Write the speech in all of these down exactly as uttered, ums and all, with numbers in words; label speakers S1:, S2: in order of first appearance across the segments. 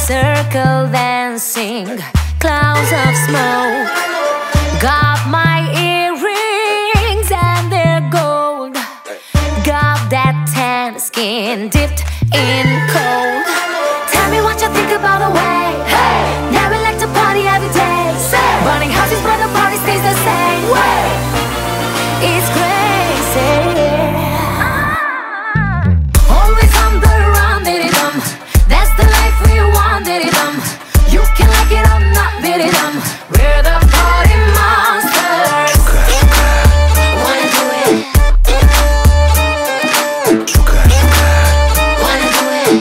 S1: circle dancing, clouds of smoke. Got my earrings and they're gold. Got that tan skin dipped in cold. Tell me what you think about the way, hey, now we like to party every day. Say, burning houses but the party stays the same way. It's crazy. Always on the run, diddy-dum. That's the life we want, diddy-dum. You can like it or not, diddy-dum. We're the party monsters. Wanna do it? Wanna do it?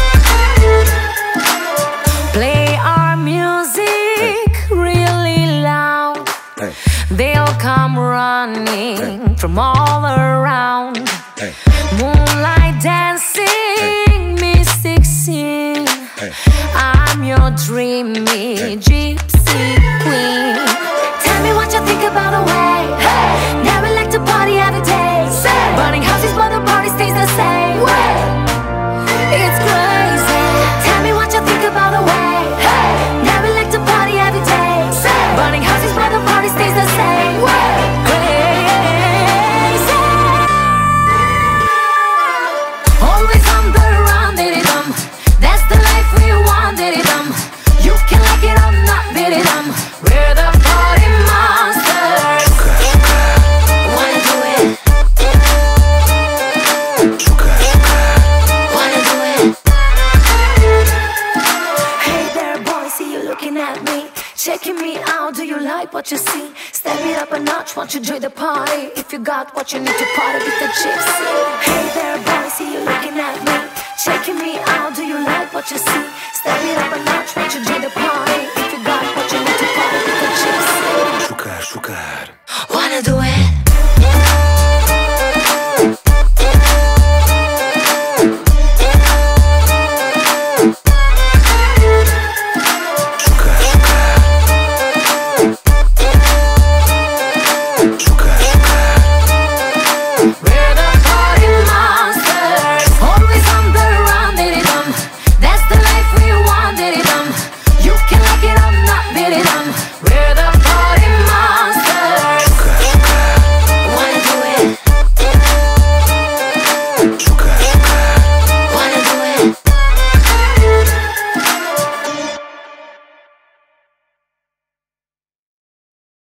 S1: Play our music really loud. They'll come running from all around. Moonlight dancing, mystic scene. I'm your dreamy gypsy queen. Tell me what you think about the way, hey, now we like to party every day. Say, burning houses but the party stays the same way. It's crazy. Tell me what you think about the way, hey, now we like to party every day. Say, burning houses but the party stays the same way. Crazy. Always on the run, diddy-dum. That's the life we want, diddy-dum. You can like it or not, diddy-dum. We're the party monsters. Wanna do it? Wanna do it? Hey there, boy, see you looking at me, checking me out. Do you like what you see? Step it up a notch, won't you join the party? If you got what you need to party with the gypsy. Hey there, boy, see you looking at me, checking me out. Do you like what you see? Step it up a notch, won't you join the party?